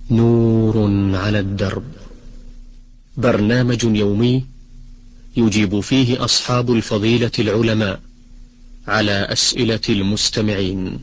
نور على الدرب، برنامج يومي يجيب فيه أصحاب الفضيلة العلماء على أسئلة المستمعين.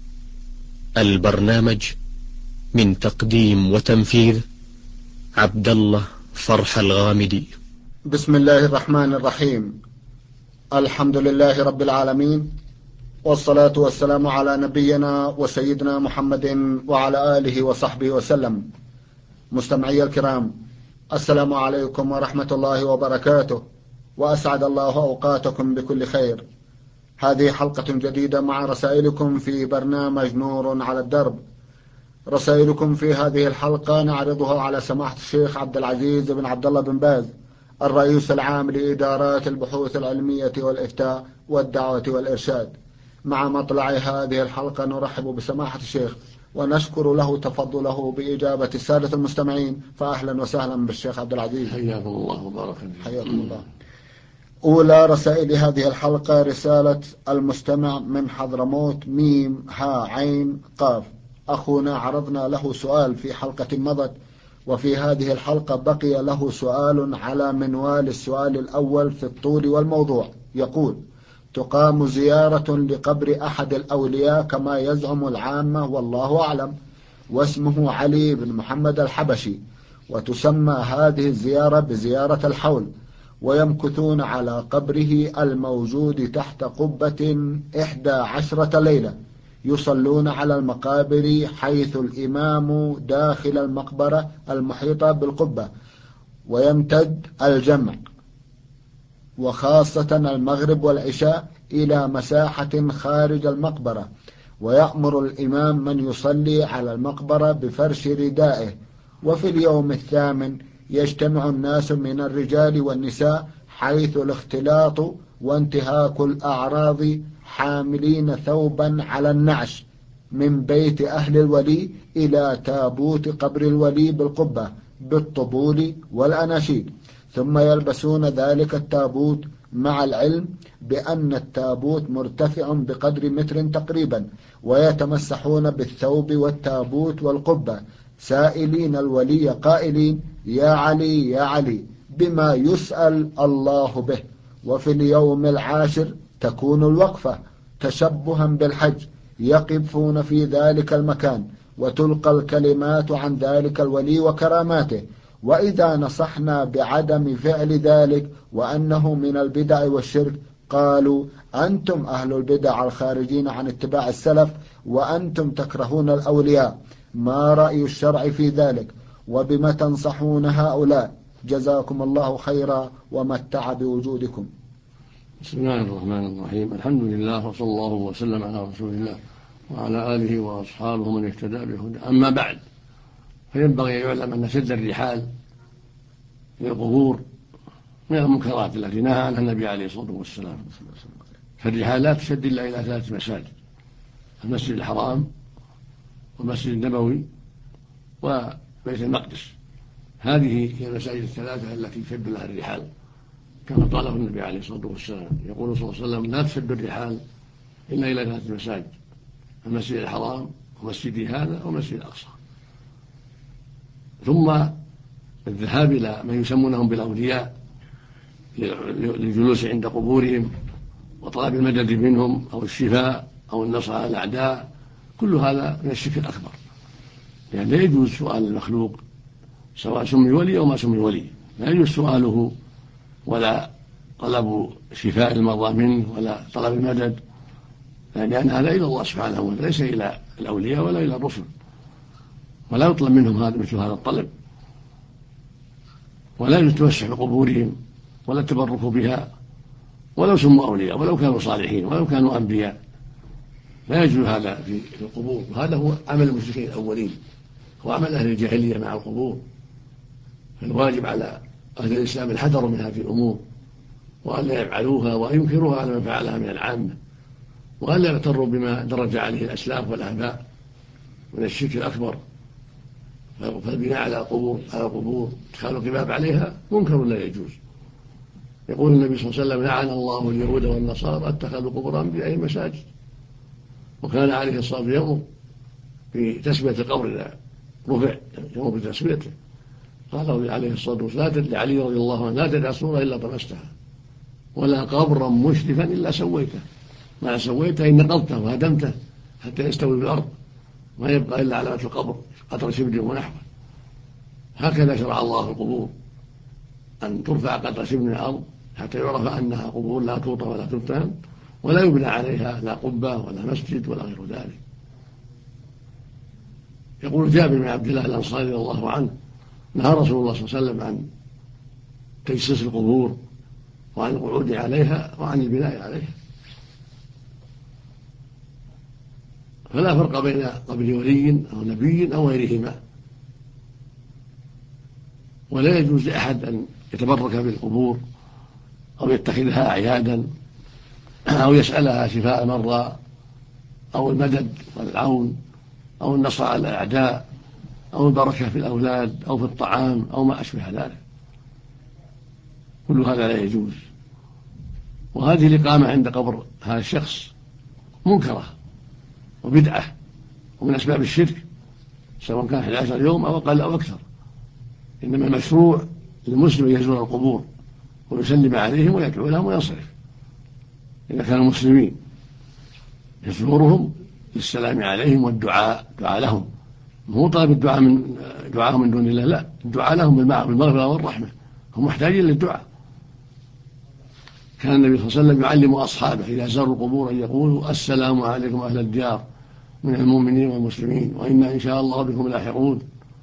البرنامج من تقديم وتنفيذ عبد الله فرح الغامدي. بسم الله الرحمن الرحيم. الحمد لله رب العالمين، والصلاة والسلام على نبينا وسيدنا محمد وعلى آله وصحبه وسلم. مستمعي الكرام، السلام عليكم ورحمة الله وبركاته، وأسعد الله أوقاتكم بكل خير. هذه حلقة جديدة مع رسائلكم في برنامج نور على الدرب. رسائلكم في هذه الحلقة نعرضها على سماحة الشيخ عبد العزيز بن عبد الله بن باز، الرئيس العام لإدارات البحوث العلمية والإفتاء والدعوة والإرشاد. مع مطلع هذه الحلقة نرحب بسماحة الشيخ ونشكر له تفضله بإجابة السادة المستمعين، فأهلا وسهلا بالشيخ عبد العزيز. حياكم الله وبارك فيكم. حياكم الله. أولى رسائل هذه الحلقة رسالة المستمع من حضرموت ميم ها عين قاف. أخونا عرضنا له سؤال في حلقة مضت، وفي هذه الحلقة بقي له سؤال على منوال السؤال الأول في الطول والموضوع. يقول: تقام زيارة لقبر أحد الأولياء كما يزعم العامة والله أعلم، واسمه علي بن محمد الحبشي، وتسمى هذه الزيارة بزيارة الحول، ويمكثون على قبره الموجود تحت قبة 11 ليلة، يصلون على المقابر حيث الإمام داخل المقبرة المحيطة بالقبة، ويمتد الجمع وخاصة المغرب والعشاء إلى مساحة خارج المقبرة، ويأمر الإمام من يصلي على المقبرة بفرش ردائه. وفي اليوم الثامن يجتمع الناس من الرجال والنساء حيث الاختلاط وانتهاك الأعراض، حاملين ثوبا على النعش من بيت أهل الولي إلى تابوت قبر الولي بالقبة بالطبول والأناشيد، ثم يلبسون ذلك التابوت، مع العلم بأن التابوت مرتفع بقدر متر تقريبا، ويتمسحون بالثوب والتابوت والقبة سائلين الولي قائلين: يا علي يا علي، بما يسأل الله به. وفي اليوم العاشر تكون الوقفة تشبها بالحج، يقفون في ذلك المكان وتلقى الكلمات عن ذلك الولي وكراماته. وإذا نصحنا بعدم فعل ذلك وأنه من البدع والشرك، قالوا: أنتم أهل البدع الخارجين عن اتباع السلف، وأنتم تكرهون الأولياء، ما رأي الشرع في ذلك؟ وبما تنصحون هؤلاء؟ جزاكم الله خيرا ومتع بوجودكم. بسم الله الرحمن الرحيم. الحمد لله، وصلى الله وسلم على رسول الله وعلى آله وأصحابه من اهتدى بهداه. أما بعد، فينبغي أن يعلم أن سد الرحال للقبور من المنكرات التي نهى عنها النبي عليه الصلاة والسلام. فالرحال لا تسد إلا إلى 3 مساجد: المسجد الحرام، والمسجد النبوي، وبيت المقدس. هذه هي المساجد الثلاثة التي تشد لها الرحال كما قاله النبي عليه الصلاة والسلام. يقول صلى الله عليه وسلم: لا تشد الرحال إلا إلى 3 مساجد: المسجد الحرام، ومسجدي هذا، ومسجد الأقصى. ثم الذهاب إلى من يسمونهم بالأولياء للجلوس عند قبورهم وطلب المدد منهم أو الشفاء أو النصر على الأعداء، كل هذا من الشرك الأكبر، يعني لا يجوز سؤال المخلوق سواء سمي ولي أو ما سمي ولي، لا يجوز سؤاله ولا طلب شفاء المرضى منه ولا طلب المدد، لأن هذا إلى الله سبحانه وتعالى، ليس إلى الأولياء ولا إلى الرسل، ولا يطلب منهم مثل هذا الطلب، ولا يتوسع بقبورهم ولا التبرك بها، ولو سموا أولياء ولو كانوا صالحين ولو كانوا أنبياء، لا يجوز هذا في القبور. وهذا هو عمل المشركين الأولين وعمل أهل الجاهلية مع القبور. فالواجب على أهل الإسلام الحذر من هذه الأمور، وأن لا يفعلوها وينكروها على من فعلها من العامة، وأن لا يغتروا بما درج عليه الأسلاف والآباء من الشرك الأكبر. فالبناء على قبور ادخال القباب عليها منكر لا يجوز. يقول النبي صلى الله عليه وسلم: لعن الله اليهود والنصارى اتخذوا قبور أنبيائهم مساجد. وكان عليه الصلاة والسلام يأمر في تسمية القبر رفع يمر بتسويته. قال عليه الصلاة والسلام لعلي رضي الله عنه: لا تدع صورة إلا طمستها، ولا قبرا مشرفا إلا سويته. ما سويته إن نقضته وهدمته حتى يستوي بالأرض، ما يبقى إلا علامة القبر قدر شبر ونحوه. هكذا شرع الله في القبور، أن ترفع قدر شبر من الأرض حتى يعرف أنها قبور لا توطى ولا تبتهم، ولا يبنى عليها لا قبة ولا مسجد ولا غير ذلك. يقول جابر بن عبد الله الأنصاري رضي الله عنه: نهى رسول الله صلى الله عليه وسلم عن تجسيس القبور وعن القعود عليها وعن البناء عليها. فلا فرق بين قبر ولي أو نبي أو غيرهما، ولا يجوز لأحد أن يتبرك بالقبور أو يتخذها أعيادا أو يسألها شفاء المرضى أو المدد والعون أو النصر على الأعداء أو البركة في الأولاد أو في الطعام أو ما أشبه ذلك. كل هذا لا يجوز. وهذه الإقامة عند قبر هذا الشخص منكرة وبدعة ومن أسباب الشرك، سواء كان 11 يوم أو أقل أو أكثر. إنما المشروع للمسلم أن يزور القبور ويسلم عليهم ويدعو لهم وينصرف إذا كانوا مسلمين، يزورهم للسلام عليهم والدعاء لهم. مو طالب الدعاء من دعاءهم من دون الله، لا، الدعاء لهم بالمغفرة والرحمة، هم محتاجين للدعاء. كان النبي صلى الله عليه وسلم يعلم أصحابه إذا زاروا القبور أن يقولوا: السلام عليكم أهل الديار من المؤمنين والمسلمين، وإنا إن شاء الله بكم لاحقون.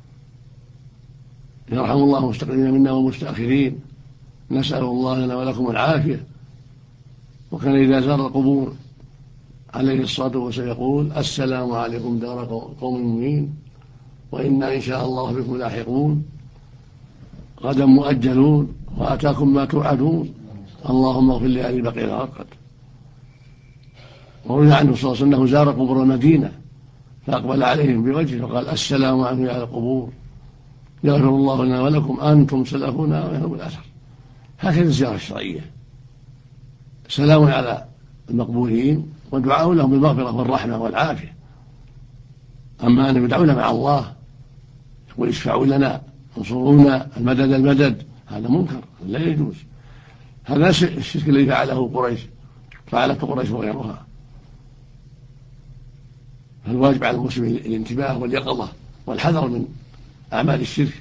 يرحم الله المستقدمين منا والمستأخرين، نسأل الله لنا ولكم العافية. وكان إذا زار القبور عليه الصلاة والسلام يقول: السلام عليكم دار قوم مؤمنين، وإنا إن شاء الله بكم لاحقون، غدا مؤجلون، وأتاكم ما توعدون، اللهم اغفر لأهل بقيع الغرقد. وروي عنه صلى الله عليه وسلم أنه زار قبور المدينة فأقبل عليهم بوجهه وقال: السلام عليكم يا أهل القبور، يغفر الله لنا ولكم، أنتم سلفنا ويهرب الأثر. هكذا الزيارة الشرعية، سلام على المقبولين ودعاء لهم بالمغفرة والرحمة والعافية. أما أن يدعون مع الله يقول: اشفعوا لنا، انصرونا، المدد، هذا منكر لا يجوز. هذا الشرك الذي فعلته قريش وغيرها. فالواجب على المسلم الانتباه واليقظة والحذر من أعمال الشرك.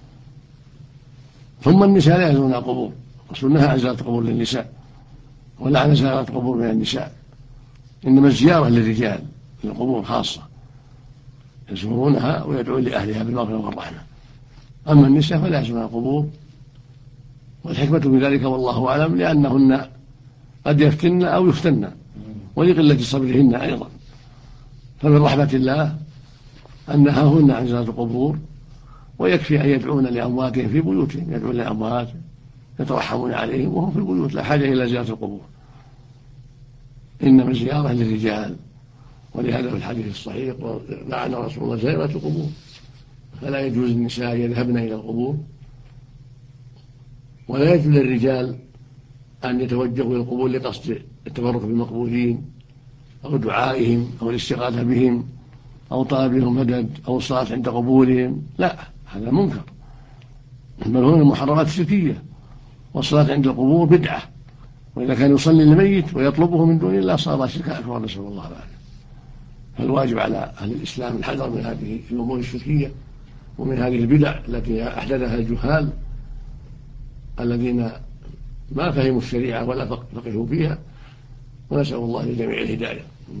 ثم النساء لا يزورن القبور، الرسول نهى عن زيارة القبور للنساء ولا عن زيارة القبور من النساء، إنما الزيارة للرجال للقبور خاصة، يزورونها ويدعون لأهلها بالمغفرة والرحمة. أما النساء فلا يزورن القبور، والحكمة في ذلك والله أعلم لأنهن قد يفتن أو يفتن، ولقلة صبرهن أيضا. فمن رحمة الله أن نهاهن عن زيارة القبور، ويكفي أن يدعون لأمواتهم في بيوتهم، يدعون لأموات يترحمون عليهم وهم في البيوت، لا حاجة إلى زيارة القبور. إنما الزيارة للرجال، ولهذا في الحديث الصحيح لعن رسول الله زائرة القبور، فلا يجوز للنساء يذهبن إلى القبور، ولا يجوز للرجال أن يتوجهوا إلى القبور لقصد التبرك بالمقبولين أو دعائهم أو الاستغاثة بهم أو طلب لهم مدد أو الصلاة عند قبورهم، لا، هذا منكر، بل هو من المحرمات الشركية. والصلاة عند القبور بدعة، وإذا كان يصلي للميت ويطلبه من دون الله صار شركا أكبر، نسأل الله العافية. فالواجب على أهل الإسلام الحذر من هذه الأمور الشركية ومن هذه البدع التي أحدثها الجهال الذين ما فهموا الشريعة ولا فقهوا فيها، ونسأل الله للجميع الهداية.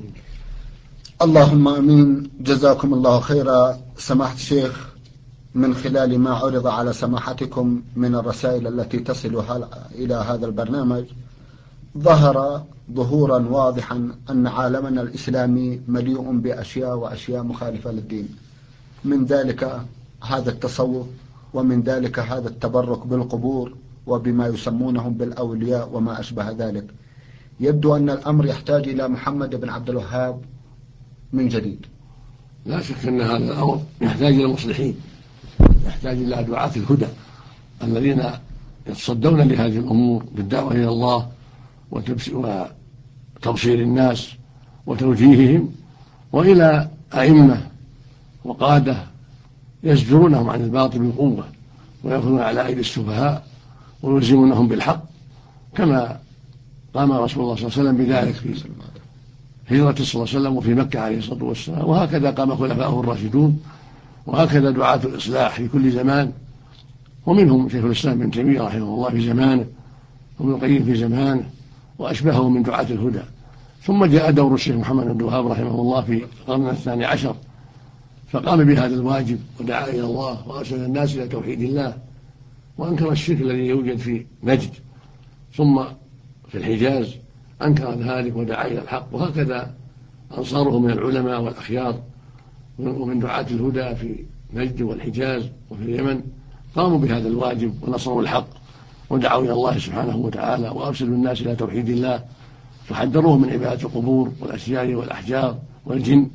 اللهم امين. جزاكم الله خيرا سماحة الشيخ. من خلال ما عرض على سماحتكم من الرسائل التي تصل إلى هذا البرنامج، ظهر ظهورا واضحا أن عالمنا الإسلامي مليء بأشياء مخالفة للدين، من ذلك هذا التصوف، ومن ذلك هذا التبرك بالقبور وبما يسمونهم بالأولياء وما أشبه ذلك. يبدو أن الأمر يحتاج إلى محمد بن عبد الوهاب من جديد. لا شك أن هذا الأمر يحتاج إلى مصلحين، يحتاج إلى دعاة الهدى الذين يتصدون لهذه الأمور بالدعوة إلى الله وتبصير الناس وتوجيههم، وإلى أئمة وقادة يزجرونهم عن الباطل بالقوة ويأخذون على أيدي السفهاء ويلزمونهم بالحق، كما قام رسول الله صلى الله عليه وسلم بذلك في هجرة صلى الله عليه وسلم وفي مكة عليه الصلاة والسلام، وهكذا قام خلفاؤه الراشدون، وهكذا دعاة الإصلاح في كل زمان، ومنهم شيخ الإسلام ابن تيمية رحمه الله في زمانه، وابن القيم في زمانه، وأشبهه من دعاة الهدى. ثم جاء دور الشيخ محمد بن عبد الوهاب رحمه الله في القرن الثاني عشر، فقام بهذا الواجب ودعا إلى الله وأرشد الناس إلى توحيد الله، وأنكر الشرك الذي يوجد في نجد، ثم في الحجاز أنكر ذلك ودعا إلى الحق، وهكذا أنصاره من العلماء والأخيار ومن دعاة الهدى في نجد والحجاز وفي اليمن قاموا بهذا الواجب ونصروا الحق ودعوا إلى الله سبحانه وتعالى وأرشدوا الناس إلى توحيد الله، فحذروهم من عبادة القبور والأشجار والأحجار والجن.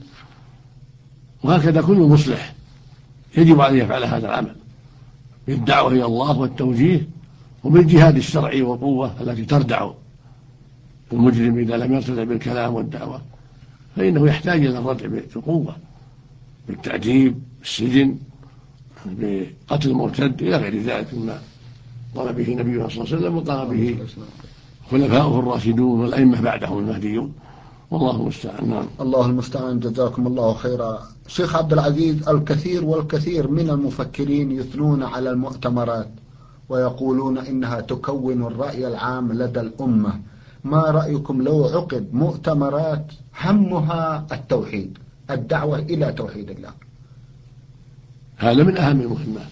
وهكذا كل مصلح يجب عليه يفعل هذا العمل بالدعوة إلى الله والتوجيه وبالجهاد الشرعي والقوة التي تردع المجرم إذا لم يرتدع بالكلام والدعوة، فإنه يحتاج إلى الردع بالقوة، بالتعذيب، بالسجن، بقتل المرتد إلى غير ذلك مما قام به نبينا صلى الله عليه وسلم وقام به خلفاؤه الراشدون والأئمة بعدهم المهديون، والله المستعان. نعم. الله المستعان، جزاكم الله خيرا. شيخ عبد العزيز، الكثير والكثير من المفكرين يثنون على المؤتمرات ويقولون إنها تكون الرأي العام لدى الأمة، ما رأيكم لو عقد مؤتمرات همها التوحيد، الدعوة إلى توحيد الله؟ هذا من أهم المهمات،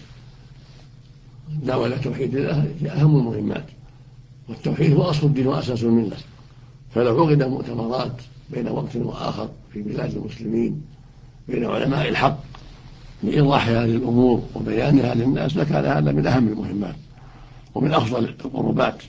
الدعوة إلى توحيد الله هي أهم المهمات، والتوحيد هو أصل الدين وأساس الملة، فلو عقد مؤتمرات بين وقت وآخر في بلاد المسلمين بين علماء الحق لإيضاح هذه الأمور وبيانها للناس لكان هذا من أهم المهمات ومن أفضل القربات،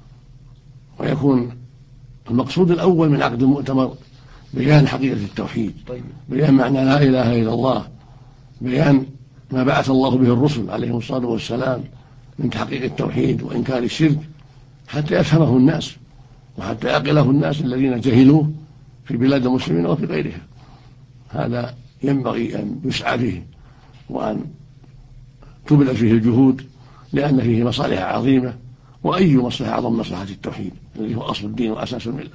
ويكون المقصود الأول من عقد المؤتمر بيان حقيقة التوحيد، بيان معنى لا إله إلا الله، بيان ما بعث الله به الرسل عليهم الصلاة والسلام من تحقيق التوحيد وإنكار الشرك، حتى يفهمه الناس وحتى يعقله الناس الذين جهلوه في بلاد المسلمين وفي غيرها. هذا ينبغي أن يسعى به وأن تبذل فيه الجهود، لأن فيه مصالح عظيمة، وأي مصلحة أعظم مصلحة التوحيد الذي هو أصل الدين وأساس الملة.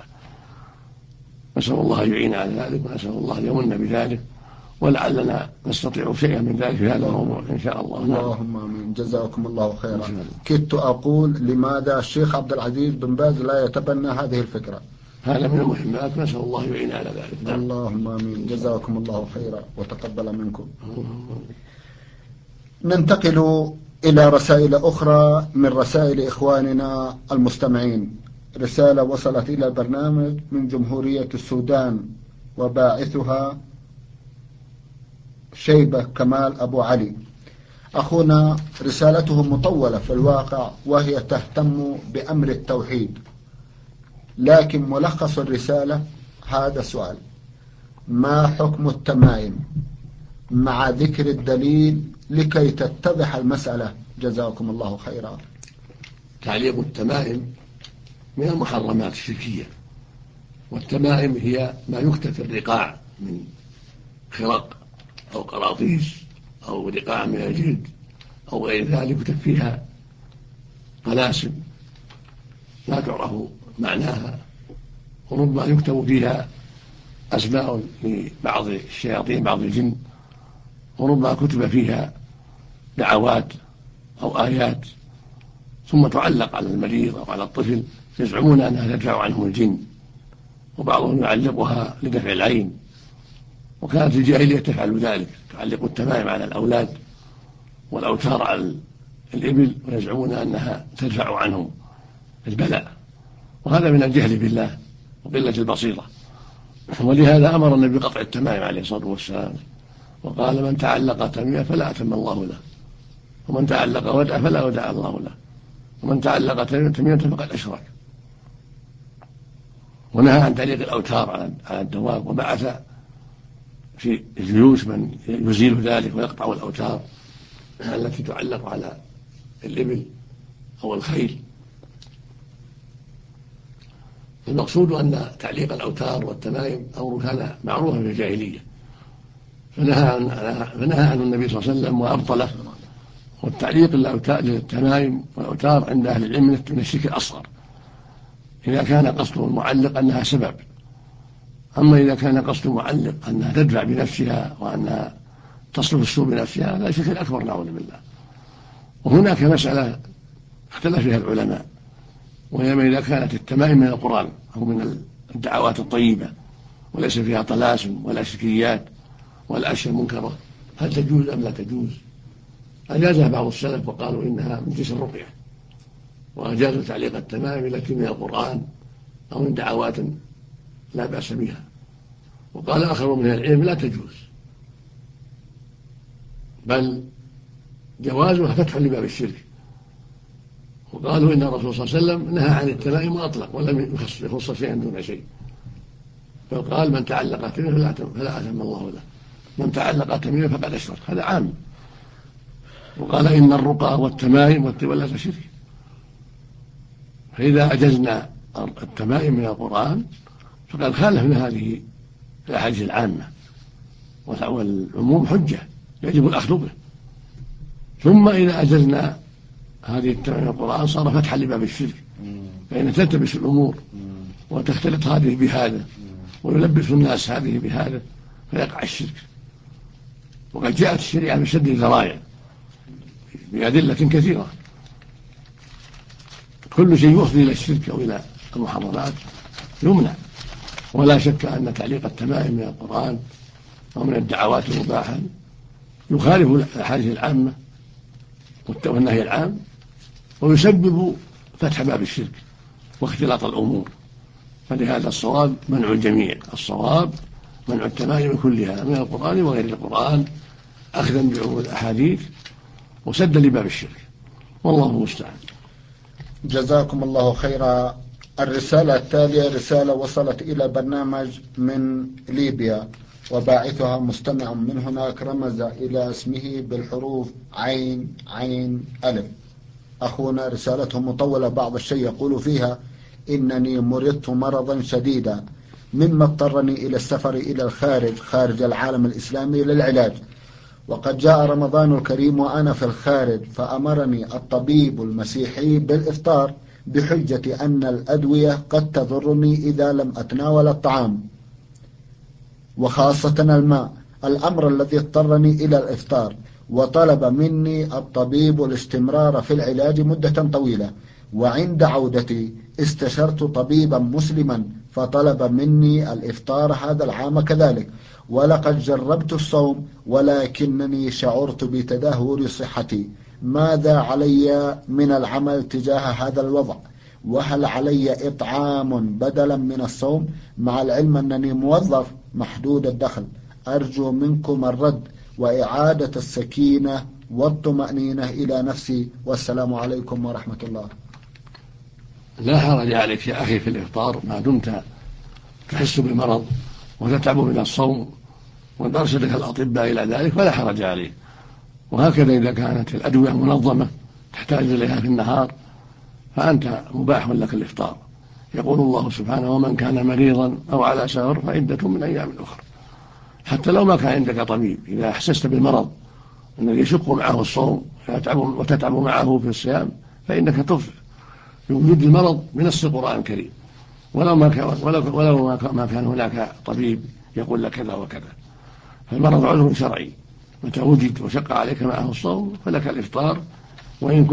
نسأل الله أن يعين على ذلك، ونسأل الله أن يمن بذلك، ولعلنا نستطيع شيئا من ذلك في هذا الموضوع إن شاء الله. اللهم آمين، جزاكم الله خيرا. كدت أقول لماذا الشيخ عبد العزيز بن باز لا يتبنى هذه الفكرة؟ هذا من المهمات، نسأل الله يعين على ذلك. اللهم آمين، جزاكم الله خيرا وتقبل منكم. ننتقل إلى رسائل أخرى من رسائل إخواننا المستمعين. رسالة وصلت إلى البرنامج من جمهورية السودان، وباعثها شيبة كمال أبو علي. أخونا رسالته مطولة في الواقع، وهي تهتم بأمر التوحيد، لكن ملخص الرسالة هذا السؤال: ما حكم التمائم مع ذكر الدليل لكي تتضح المسألة؟ جزاكم الله خيرا. تعليق التمائم من المحرمات الشركية، والتمائم هي ما يكتب في الرقاع من خرق أو قراطيس أو رقاع من الجلد أو غير ذلك، يكتب فيها طلاسم لا تعرف معناها، وربما يكتب فيها أسماء لبعض الشياطين بعض الجن، وربما كتب فيها دعوات أو آيات، ثم تعلق على المريض أو على الطفل، يزعمون أنها تدفع عنهم الجن، وبعضهم يعلقها لدفع العين، وكانت الجاهلية تفعل ذلك، تعلق التمائم على الأولاد والأوتار على الإبل، ويزعمون أنها تدفع عنهم البلاء، وهذا من الجهل بالله وقلة البصيرة. ولهذا أمر النبي بقطع التمائم عليه الصلاة والسلام، وقال: من تعلق تميمة فلا أتم الله له، ومن تعلق ودع فلا ودع الله له، ومن تعلق تميمة فقد أشرك. ونهى عن تعليق الأوتار على الدواب، وبعث في الجيوش من يزيل ذلك ويقطع الأوتار التي تعلق على الإبل أو الخيل. المقصود أن تعليق الأوتار والتمائم أمر كان معروفا في الجاهلية، فنهى عنه النبي صلى الله عليه وسلم وأبطله. والتعليق للتمائم والأوتار عند أهل العلم من الشرك الأصغر إذا كان قصد المعلق أنها سبب. أما إذا كان قصد المعلق أنها تدفع بنفسها وأنها تصرف السوء بنفسها هذا شرك أكبر نعوذ بالله. وهناك مسألة اختلف فيها العلماء، وهي إذا كانت التمائم من القرآن أو من الدعوات الطيبة وليس فيها طلاسم ولا شركيات ولا أشياء منكرة هل تجوز أم لا تجوز؟ أجازها بعض السلف وقالوا إنها من جنس الرقية، وأجازوا تعليق التمائم التي من القرآن أو من دعوات لا بأس بها. وقال آخر من العلم لا تجوز، بل جوازها فتح لباب الشرك. وقالوا إن الرسول صلى الله عليه وسلم نهى عن التمائم وأطلق ولم يخص شيئا دون شيء، بل قال من تعلق تميمة فلا أثم الله له، من تعلق تميمة فقد أشرك، هذا عام. وقال إن الرقى والتمائم والتولة شرك. فإذا أجزنا التمائم من القرآن فقد خالفنا هذه الأحاديث العامة، والعموم حجة يجب الأخذ به. ثم إذا أجزنا هذه التمائم من القرآن صار فتحا لباب الشرك، فإن تلتبس الأمور وتختلط هذه بهذا ويلبس الناس هذه بهذا فيقع الشرك. وقد جاءت الشريعة بسد الذرائع بأدلة كثيرة، كل شيء يفضي إلى الشرك أو إلى المحرمات يمنع. ولا شك أن تعليق التمائم من القرآن أو من الدعوات المباحة يخالف الأحاديث العامة والنهي العام، ويسبب فتح باب الشرك واختلاط الأمور. فلهذا الصواب منع الجميع، الصواب منع التمائم كلها من القرآن وغير القرآن أخذا بعموم الأحاديث وسدا لباب الشرك، والله المستعان. جزاكم الله خيرا. الرسالة التالية رسالة وصلت إلى برنامج من ليبيا، وباعثها مستمع من هناك رمز إلى اسمه بالحروف عين عين ألف. أخونا رسالته مطولة بعض الشيء، يقول فيها: إنني مرضت مرضا شديدا مما اضطرني إلى السفر إلى الخارج خارج العالم الإسلامي للعلاج، وقد جاء رمضان الكريم وأنا في الخارج، فأمرني الطبيب المسيحي بالإفطار بحجة أن الأدوية قد تضرني إذا لم أتناول الطعام وخاصة الماء، الأمر الذي اضطرني إلى الإفطار. وطلب مني الطبيب الاستمرار في العلاج مدة طويلة، وعند عودتي استشرت طبيبا مسلما فطلب مني الإفطار هذا العام كذلك، ولقد جربت الصوم ولكنني شعرت بتدهور صحتي. ماذا علي من العمل تجاه هذا الوضع؟ وهل علي إطعام بدلا من الصوم، مع العلم أنني موظف محدود الدخل؟ أرجو منكم الرد وإعادة السكينة والطمأنينة إلى نفسي، والسلام عليكم ورحمة الله. لا حرج عليك يا أخي في الإفطار ما دمت تحس بالمرض وتتعب من الصوم وقد أرشدك الأطباء إلى ذلك فلا حرج عليك. وهكذا إذا كانت الأدوية منظمة تحتاج إليها في النهار فأنت مباح لك الإفطار. يقول الله سبحانه: ومن كان مريضا أو على سفر فعدة من أيام أخرى. حتى لو ما كان عندك طبيب، إذا أحسست بالمرض الذي يشق معه الصوم وتتعب معه في الصيام فإنك تفطر بوجود المرض بنص القرآن الكريم، ولو ما كان هناك طبيب يقول لك كذا وكذا. فالمرض عذر شرعي، متى وجد وشق عليك معه الصوم فلك الإفطار، وإن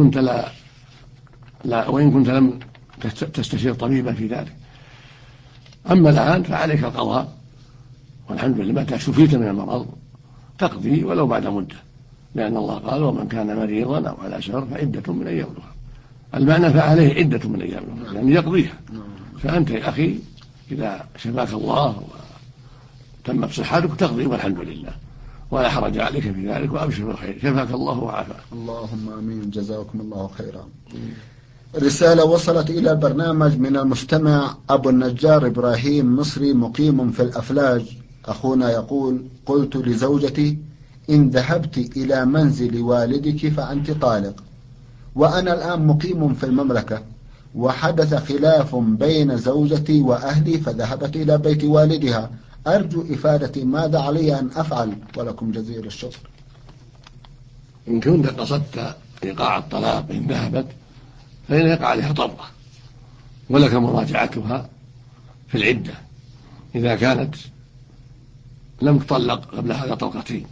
كنت لم تستشير طبيبا في ذلك. أما الآن فعليك القضاء، والحمد لله متى شفيت من المرض تقضي ولو بعد مدة، لأن الله قال: ومن كان مريضا أو على سفر فعدة من أيام أخرى. المعنى فعليه عدة من أيام أخرى يعني يقضيها. فأنت يا أخي إذا شفاك الله وتمت صحتك تقضي والحمد لله، ولا حرج عليك في ذلك، وأبشر بالخير، شفاك الله وعافاك. اللهم آمين. جزاكم الله خيرا. رسالة وصلت إلى البرنامج من المستمع أبو النجار إبراهيم مصري مقيم في الأفلاج. أخونا يقول: قلت لزوجتي: إن ذهبت إلى منزل والدك فأنت طالق، وأنا الآن مقيم في المملكة، وحدث خلاف بين زوجتي وأهلي فذهبت إلى بيت والدها، أرجو إفادتي ماذا علي أن أفعل، ولكم جزيل الشكر. إن كنت قصدت إيقاع الطلاق إن ذهبت فإن يقع عليها طلقة، ولك مراجعتها في العدة إذا كانت لم تطلق قبل هذا طلقتين.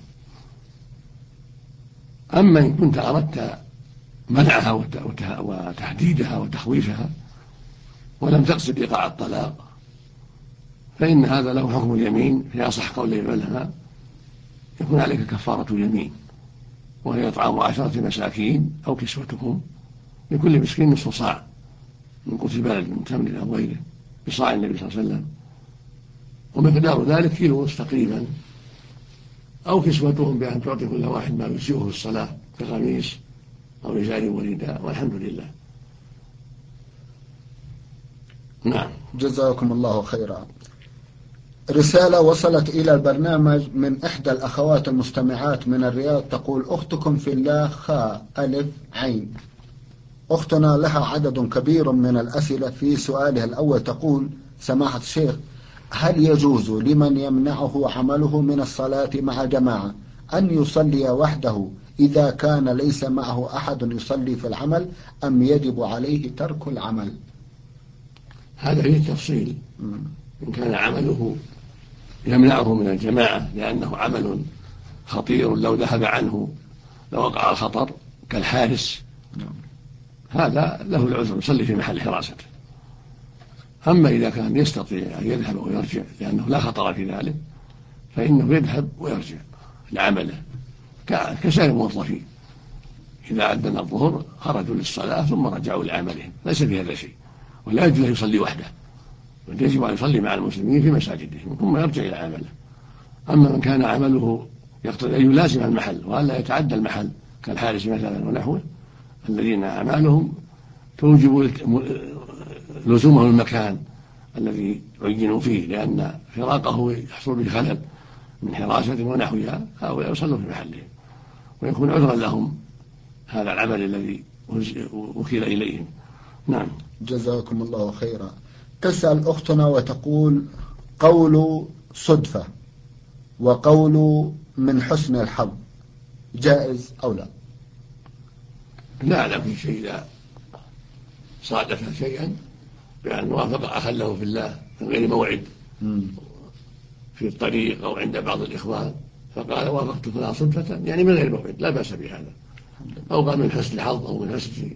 أما إن كنت أردت منعها وتهديدها وتخويفها ولم تقصد إيقاع الطلاق فإن هذا له حكم اليمين في أصح قول العلماء، يكون عليك كفارة يمين، وهي إطعام 10 مساكين أو كسوتهم، لكل مسكين نصف صاع من قوت بلد من تمر أو غيره بصاع النبي صلى الله عليه وسلم، ومقدار ذلك كيلو تقريبا، أو كسوتهم بأن تعطي كل واحد ما يسيئه في الصلاة كقميص أو إزار ورداء، والحمد لله. نعم. جزاكم الله خيرا. رسالة وصلت إلى البرنامج من إحدى الأخوات المستمعات من الرياض، تقول: أختكم في الله خاء ألف عين. أختنا لها عدد كبير من الأسئلة. في سؤالها الأول تقول: سماحة الشيخ، هل يجوز لمن يمنعه عمله من الصلاة مع جماعة أن يصلي وحده إذا كان ليس معه أحد يصلي في العمل، أم يجب عليه ترك العمل؟ هذا فيه تفصيل. إن كان عمله يمنعه من الجماعة لأنه عمل خطير لو ذهب عنه لوقع الخطر كالحارس، هذا له العذر يصلي في محل حراسته. أما إذا كان يستطيع أن يذهب ويرجع لأنه لا خطر في ذلك فإنه يذهب ويرجع لعمله كسائر الموظفين، إذا أذن الظهر خرجوا للصلاة ثم رجعوا لعملهم، ليس في هذا شيء، ولا يجوز أن يصلي وحده، بل يجب أن يصلي مع المسلمين في مساجدهم ثم يرجع إلى عمله. أما من كان عمله يقتضي أن يلازم المحل وألا يتعدى المحل كالحارس مثلا ونحوه، الذين أعمالهم توجب لزومه المكان الذي عينوا فيه، لأن فراقه يحصل به خلل من حراسة ونحوها، هؤلاء يصلوا في محلهم ويكون عذرا لهم هذا العمل الذي وكل إليهم. نعم. جزاكم الله خيرا. تسأل أختنا وتقول: قول صدفة وقول من حسن الحظ جائز أو لا؟ لا أعلم في شيء إذا صادف شيئا بأن وافق أخا له في الله من غير موعد في الطريق أو عند بعض الإخوان فقال وافقت فلان صدفة، يعني من غير موعد، لا بأس بهذا. أو قال من حسن الحظ أو من حسن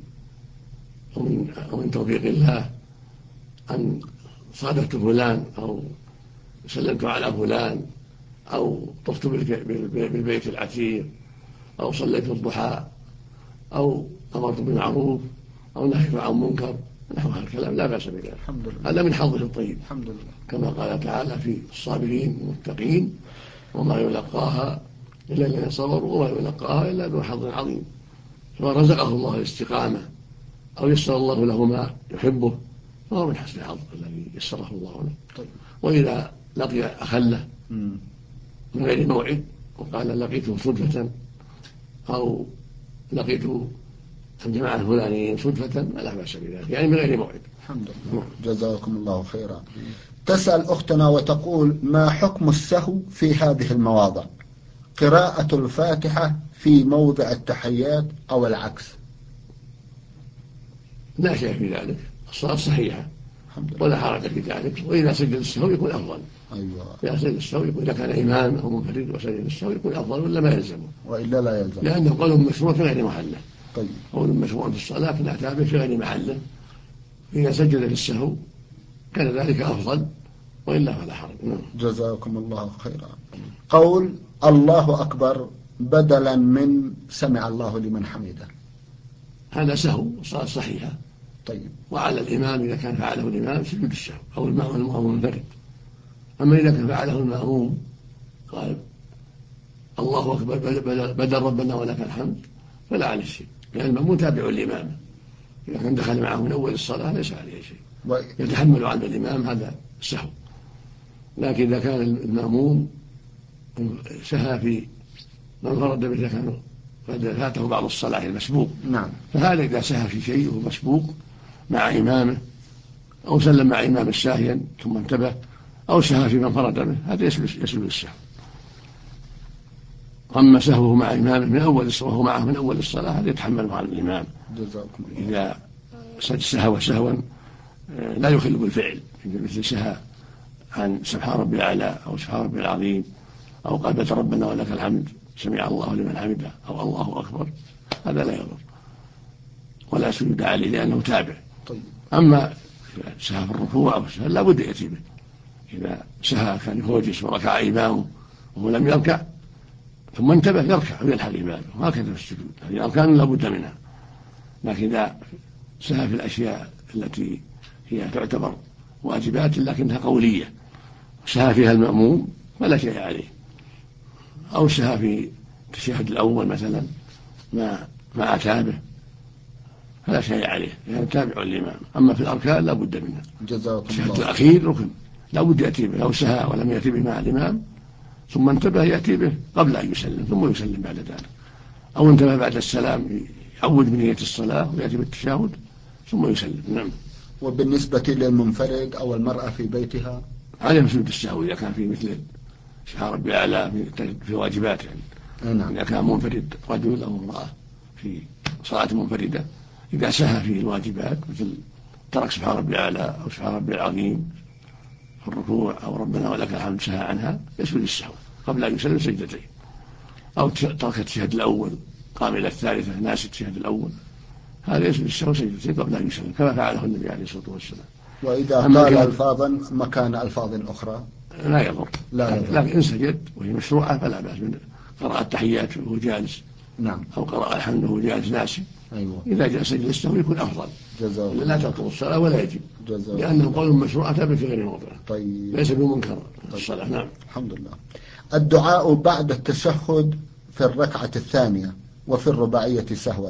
أو من توفيق الله أن صادفت فلان أو سلمت على فلان أو طفت بالبيت العتيق أو صليت الضحى أو أمرت بالمعروف أو نهيت عن منكر، نحو هذا الكلام لا بأس بذلك، هذا من حظه الطيب، الحمد لله. كما قال تعالى في الصابرين المتقين: وما يلقاها إلا الذين صبروا وما يلقاها إلا ذو حظ عظيم. فرزقه الله الاستقامة أو يسر الله له ما يحبه فهو من حسن الحظ الذي يسره الله له. طيب. وإذا لقي أخله من غير موعد وقال لقيته صدفة أو لقيت الجماعة الفلانيين صدفة لا بأس بذلك، يعني من غير موعد. الحمد لله. جزاكم الله خيرا. تسأل أختنا وتقول: ما حكم السهو في هذه المواضع؟ قراءة الفاتحة في موضع التحيات أو العكس؟ لا شيء في ذلك، الصلاة صحيحة ولا حرج في ذلك، وإذا سجد السهو يكون أفضل. أيوة. إذا سجد السهو يكون، إذا كان إمام أو منفرد وسجد السهو يكون أفضل ولا ما يلزمه، وإلا لا يلزم، لأنه قول مشروع في غير محله. طيب. قول مشروع في الصلاة في الأعتاب في غير محله، إذا سجد للسهو كان ذلك أفضل وإلا فلا حرج. جزاكم الله خيرا. قول الله أكبر بدلا من سمع الله لمن حمده، هذا سهو صلاة صحيحة. طيب. وعلى الإمام إذا كان فعله الإمام سجود السهو أو المأموم منفرد. أما إذا كان فعله المأموم قال الله أكبر بدل ربنا ولك الحمد فلا عليه شيء، لأن المأموم تابع الإمام، إذا كان دخل معه من أول الصلاة ليس عليه شيء، يتحمل عن الإمام هذا السهو. لكن إذا كان المأموم سهى في من فرد به إذا كان قد فاته بعض الصلاة المسبوق، نعم، فهذا إذا سهى في شيء وهو مسبوق مع إمامه أو سلم مع إمام ساهيا ثم انتبه أو سهى في من فرد به هذا يسلب السهو. أما سهوه مع إمامه من أول وهو معه من أول الصلاة هذا يتحمله على الإمام إذا سهو سهوا لا يخل بالفعل، مثل سهى عن سبحان ربي الأعلى أو سبحان ربي العظيم أو قال ربنا ولك الحمد سمع الله لمن حمده أو الله أكبر، هذا لا يضر ولا سجود عليه لأنه تابع. أما سهى في الركوع أو سهى لا بد يأتي به. إذا سهى كان يهوجس وركع إمامه وهو لم يركع ثم انتبه يركع ويلحق إمامه، وهكذا في السجود، هذه أركان لا بد منها. لكن إذا سهى في الأشياء التي هي تعتبر واجبات لكنها قولية سهى فيها المأموم فلا شيء عليه، أو سهى في التشهد الأول مثلا ما أتى به فلا شيء عليه يعني تابع الإمام. أما في الأركان لا بد منها. التشهد الأخير ركن لا بد يأتي به، لو سهى ولم يأتي به مع الإمام ثم انتبه يأتي به قبل أن يسلم ثم يسلم بعد ذلك، أو انتبه بعد السلام يعود بنية الصلاة ويأتي بالتشهد ثم يسلم. نعم. وبالنسبة للمنفرد أو المرأة في بيتها عليهم سجود السهو إذا كان في مثل سبحان ربي الأعلى في واجبات يعني. نعم. إذا كان منفرد رجل أو امرأة في صلاة منفردة إذا سهى في الواجبات مثل ترك سبحان ربي الأعلى أو سبحان ربي العظيم في الركوع أو ربنا ولك الحمد سهى عنها يسجد السهو قبل أن يسلم سجدتين، أو ترك التشهد الأول قام إلى الثالثة ناسي التشهد الأول هذا يسجد السهو سجدتين قبل أن يسلم كما فعله النبي عليه الصلاة والسلام. وإذا قال ألفاظا مكان ألفاظ أخرى لا يضر. لكن إن سجد وهي مشروعة فلا بأس من قراءة التحيات وهو جالس. نعم. أو قراءة الحمد وهو جالس ناسي. أيوة. إذا جاء سجد السهو يكون أفضل. لا تبطل الصلاة ولا يجب لأنه قول مشروعة ثابت في غير موضعه. طيب. ليس بمنكر الصلاة. نعم. الحمد لله. الدعاء بعد التشهد في الركعة الثانية وفي الرباعية سهوا.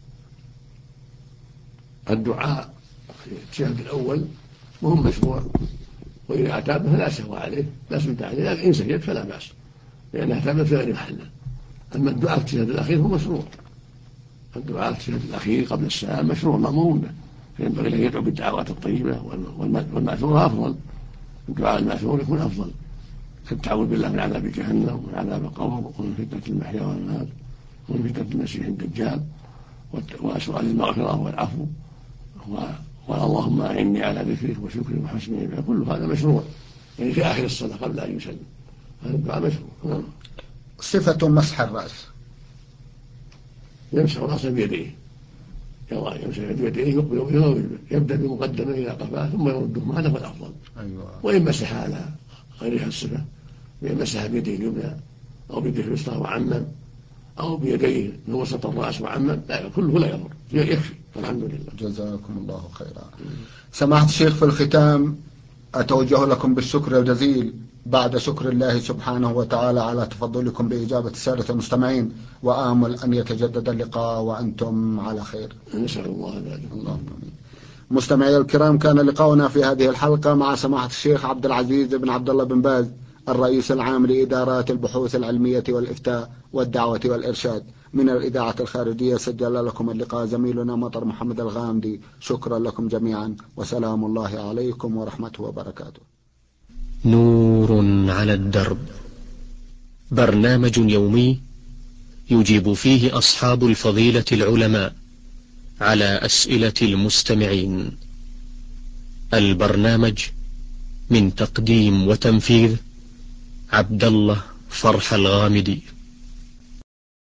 الدعاء في التشهد الأول وهو مشروع، وإذا أتى فلا سهو عليه لا سجد عليه، لكن إن سجد فلا بأس لأنها ثابت في غير محله. أما الدعاء في التشهد الأخير هو مشروع. الدعاء في التشهد الأخير قبل السلام مشروع مأمور به، فينبغي أن يدعو بالدعوات الطيبة والمأثور أفضل. الدعاء المأثور يكون أفضل كالتعوذ بالله من عذاب جهنم ومن عذاب القبر ومن فتنة المحيا والممات ومن فتنة المسيح الدجال وسؤال المغفرة والعفو اللهم أعني على ذكرك وشكرك وحسن عبادتك، كل هذا مشروع يعني في آخر الصلاة قبل أن يسلم، هذا الدعاء مشروع. صفة مسح الرأس. يمسح رأسه بيديه، يمسح بيديه يبدأ بمقدمه إلى قفاه ثم يردهما، هذا هو الأفضل. أيوة. وإن مسح على غير الصفة بأن مسح بيديه اليمنى أو بيديه اليسرى وعمم أو بيديه من وسط الرأس وعمم كله لا يضر يكفي والحمد لله. جزاكم الله خيرا. سماحة الشيخ في الختام أتوجه لكم بالشكر الجزيل بعد شكر الله سبحانه وتعالى على تفضلكم بإجابة السادة المستمعين، وآمل أن يتجدد اللقاء وأنتم على خير. نسأل الله ذلك. اللهم آمين. مستمعي الكرام، كان لقاؤنا في هذه الحلقة مع سماحة الشيخ عبد العزيز بن عبد الله بن باز الرئيس العام لإدارات البحوث العلمية والإفتاء والدعوة والإرشاد من الإذاعة الخارجية. سجل لكم اللقاء زميلنا مطر محمد الغامدي. شكرا لكم جميعا وسلام الله عليكم ورحمته وبركاته. نور على الدرب، برنامج يومي يجيب فيه أصحاب الفضيلة العلماء على أسئلة المستمعين. البرنامج من تقديم وتنفيذ عبد الله فرح الغامدي.